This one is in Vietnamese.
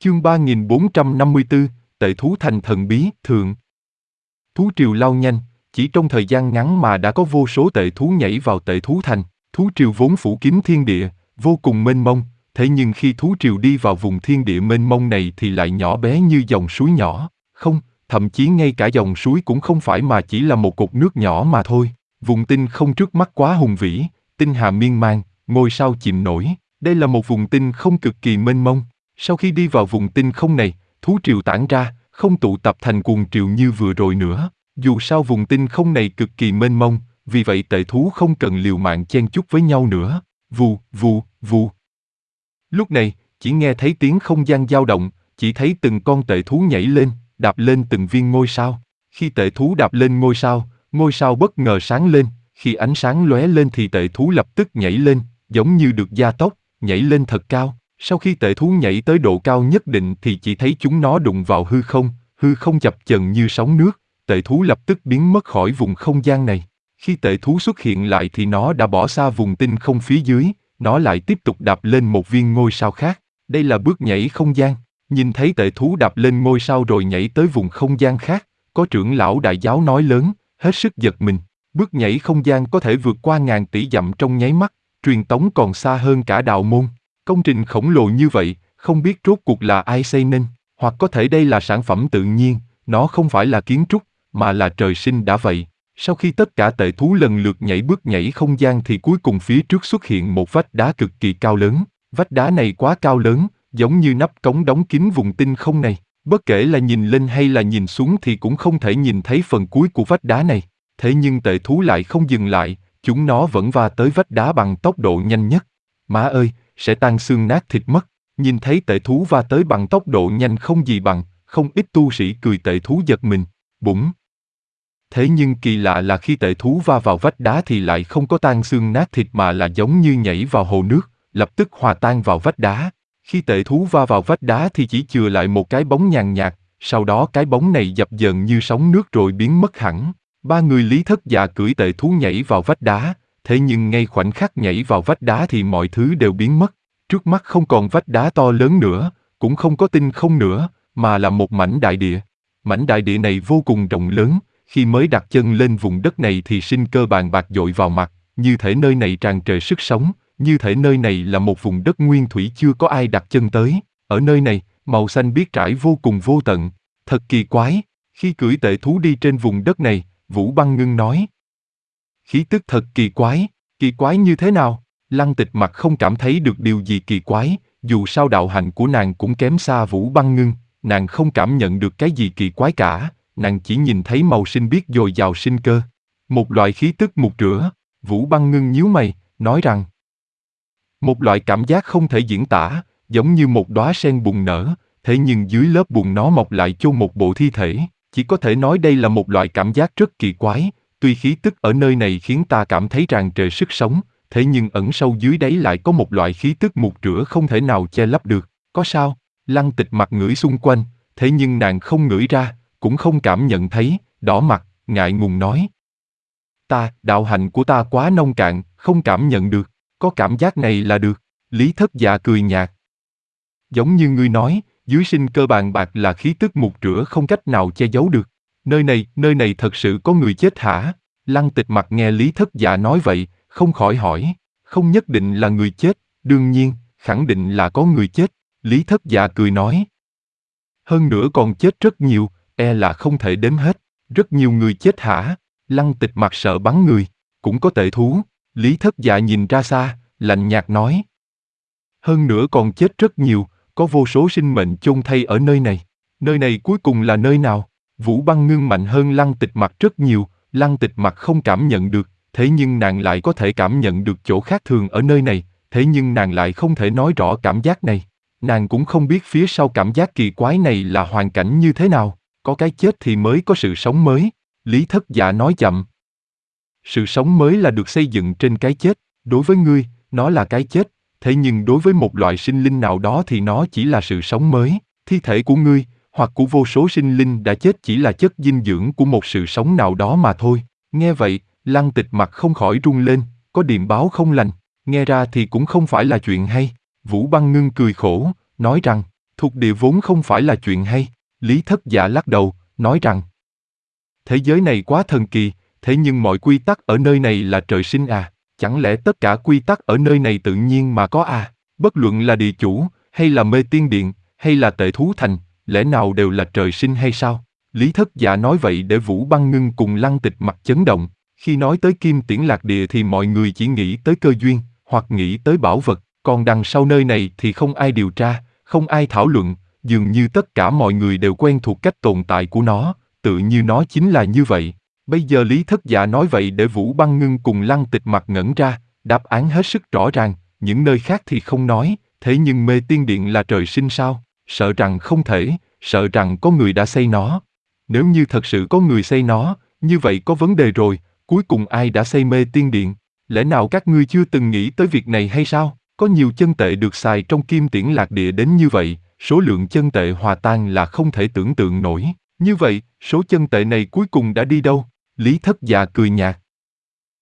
Chương 3454, Tệ thú thành thần bí, thượng. Thú triều lao nhanh, chỉ trong thời gian ngắn mà đã có vô số tệ thú nhảy vào tệ thú thành. Thú triều vốn phủ kín thiên địa, vô cùng mênh mông, thế nhưng khi thú triều đi vào vùng thiên địa mênh mông này thì lại nhỏ bé như dòng suối nhỏ. Không, thậm chí ngay cả dòng suối cũng không phải mà chỉ là một cột nước nhỏ mà thôi. Vùng tinh không trước mắt quá hùng vĩ, tinh hà miên man, ngôi sao chìm nổi. Đây là một vùng tinh không cực kỳ mênh mông. Sau khi đi vào vùng tinh không này, thú triều tản ra, không tụ tập thành cuồng triều như vừa rồi nữa. Dù sao vùng tinh không này cực kỳ mênh mông, vì vậy tệ thú không cần liều mạng chen chúc với nhau nữa. Vù, vù, vù. Lúc này, chỉ nghe thấy tiếng không gian dao động, chỉ thấy từng con tệ thú nhảy lên, đạp lên từng viên ngôi sao. Khi tệ thú đạp lên ngôi sao bất ngờ sáng lên, khi ánh sáng lóe lên thì tệ thú lập tức nhảy lên, giống như được gia tốc, nhảy lên thật cao. Sau khi tệ thú nhảy tới độ cao nhất định thì chỉ thấy chúng nó đụng vào hư không chập chờn như sóng nước, tệ thú lập tức biến mất khỏi vùng không gian này. Khi tệ thú xuất hiện lại thì nó đã bỏ xa vùng tinh không phía dưới, nó lại tiếp tục đạp lên một viên ngôi sao khác. Đây là bước nhảy không gian. Nhìn thấy tệ thú đạp lên ngôi sao rồi nhảy tới vùng không gian khác, có trưởng lão đại giáo nói lớn, hết sức giật mình. Bước nhảy không gian có thể vượt qua ngàn tỷ dặm trong nháy mắt, truyền tống còn xa hơn cả đạo môn. Công trình khổng lồ như vậy, không biết rốt cuộc là ai xây nên, hoặc có thể đây là sản phẩm tự nhiên, nó không phải là kiến trúc, mà là trời sinh đã vậy. Sau khi tất cả tệ thú lần lượt nhảy bước nhảy không gian thì cuối cùng phía trước xuất hiện một vách đá cực kỳ cao lớn. Vách đá này quá cao lớn, giống như nắp cống đóng kín vùng tinh không này. Bất kể là nhìn lên hay là nhìn xuống thì cũng không thể nhìn thấy phần cuối của vách đá này. Thế nhưng tệ thú lại không dừng lại, chúng nó vẫn va tới vách đá bằng tốc độ nhanh nhất. Má ơi, sẽ tan xương nát thịt mất. Nhìn thấy tệ thú va tới bằng tốc độ nhanh không gì bằng, không ít tu sĩ cười tệ thú giật mình. Bủng. Thế nhưng kỳ lạ là khi tệ thú va vào vách đá thì lại không có tan xương nát thịt mà là giống như nhảy vào hồ nước, lập tức hòa tan vào vách đá. Khi tệ thú va vào vách đá thì chỉ chừa lại một cái bóng nhàn nhạt, sau đó cái bóng này dập dờn như sóng nước rồi biến mất hẳn. Ba người Lý Thất Dạ cưỡi tệ thú nhảy vào vách đá, thế nhưng ngay khoảnh khắc nhảy vào vách đá thì mọi thứ đều biến mất. Trước mắt không còn vách đá to lớn nữa, cũng không có tinh không nữa, mà là một mảnh đại địa. Mảnh đại địa này vô cùng rộng lớn, khi mới đặt chân lên vùng đất này thì sinh cơ bàn bạc dội vào mặt, như thể nơi này tràn trề sức sống, như thể nơi này là một vùng đất nguyên thủy chưa có ai đặt chân tới. Ở nơi này, màu xanh biếc trải vô cùng vô tận, thật kỳ quái. Khi cưỡi tệ thú đi trên vùng đất này, Vũ Băng Ngưng nói. Khí tức thật kỳ quái như thế nào? Lăng Tịch Mặc không cảm thấy được điều gì kỳ quái, dù sao đạo hạnh của nàng cũng kém xa Vũ Băng Ngưng, nàng không cảm nhận được cái gì kỳ quái cả, nàng chỉ nhìn thấy màu xanh biếc dồi dào sinh cơ. Một loại khí tức mục rửa, Vũ Băng Ngưng nhíu mày, nói rằng. Một loại cảm giác không thể diễn tả, giống như một đóa sen bùng nở, thế nhưng dưới lớp bùn nó mọc lại chôn một bộ thi thể, chỉ có thể nói đây là một loại cảm giác rất kỳ quái, tuy khí tức ở nơi này khiến ta cảm thấy tràn trề sức sống, thế nhưng ẩn sâu dưới đáy lại có một loại khí tức mục rửa không thể nào che lấp được. Có sao? Lăng Tịch Mặc ngửi xung quanh, thế nhưng nàng không ngửi ra, cũng không cảm nhận thấy, đỏ mặt, ngại ngùng nói. Đạo hạnh của ta quá nông cạn, không cảm nhận được, có cảm giác này là được. Lý Thất Dạ cười nhạt. Giống như ngươi nói, dưới sinh cơ bàn bạc là khí tức mục rửa không cách nào che giấu được. Nơi này thật sự có người chết hả? Lăng Tịch Mặc nghe Lý Thất Dạ nói vậy, không khỏi hỏi. Không nhất định là người chết, đương nhiên, khẳng định là có người chết. Lý Thất Dạ cười nói. Hơn nữa còn chết rất nhiều, e là không thể đếm hết. Rất nhiều người chết hả? Lăng Tịch Mặc sợ bắn người, cũng có tệ thú. Lý Thất Dạ nhìn ra xa, lạnh nhạt nói. Hơn nữa còn chết rất nhiều, có vô số sinh mệnh chôn thay ở nơi này. Nơi này cuối cùng là nơi nào? Vũ Băng Ngưng mạnh hơn Lăng Tịch Mặc rất nhiều, Lăng Tịch Mặc không cảm nhận được, thế nhưng nàng lại có thể cảm nhận được chỗ khác thường ở nơi này, thế nhưng nàng lại không thể nói rõ cảm giác này. Nàng cũng không biết phía sau cảm giác kỳ quái này là hoàn cảnh như thế nào, có cái chết thì mới có sự sống mới. Lý Thất Dạ nói chậm. Sự sống mới là được xây dựng trên cái chết, đối với ngươi, nó là cái chết, thế nhưng đối với một loại sinh linh nào đó thì nó chỉ là sự sống mới. Thi thể của ngươi, hoặc của vô số sinh linh đã chết chỉ là chất dinh dưỡng của một sự sống nào đó mà thôi. Nghe vậy, Lăng Tịch Mặc không khỏi run lên, có điềm báo không lành, nghe ra thì cũng không phải là chuyện hay. Vũ Băng Ngưng cười khổ, nói rằng, Thuộc địa vốn không phải là chuyện hay. Lý Thất Dạ lắc đầu, nói rằng thế giới này quá thần kỳ, thế nhưng mọi quy tắc ở nơi này là trời sinh à? Chẳng lẽ tất cả quy tắc ở nơi này tự nhiên mà có à? Bất luận là địa chủ, hay là mê tiên điện, hay là tệ thú thành, lẽ nào đều là trời sinh hay sao? Lý Thất Dạ nói vậy để Vũ Băng Ngưng cùng Lăng Tịch mặt chấn động. Khi nói tới Kim Tiễn Lạc Địa thì mọi người chỉ nghĩ tới cơ duyên, hoặc nghĩ tới bảo vật, còn đằng sau nơi này thì không ai điều tra, không ai thảo luận, dường như tất cả mọi người đều quen thuộc cách tồn tại của nó, tự như nó chính là như vậy. Bây giờ Lý Thất Dạ nói vậy để Vũ Băng Ngưng cùng Lăng Tịch mặt ngẩn ra, đáp án hết sức rõ ràng, những nơi khác thì không nói, thế nhưng mê tiên điện là trời sinh sao? Sợ rằng không thể, sợ rằng có người đã xây nó. Nếu như thật sự có người xây nó, như vậy có vấn đề rồi, cuối cùng ai đã xây mê tiên điện? Lẽ nào các ngươi chưa từng nghĩ tới việc này hay sao? Có nhiều chân tệ được xài trong Kim Tiễn Lạc Địa đến như vậy, số lượng chân tệ hòa tan là không thể tưởng tượng nổi. Như vậy, số chân tệ này cuối cùng đã đi đâu? Lý Thất Dạ cười nhạt,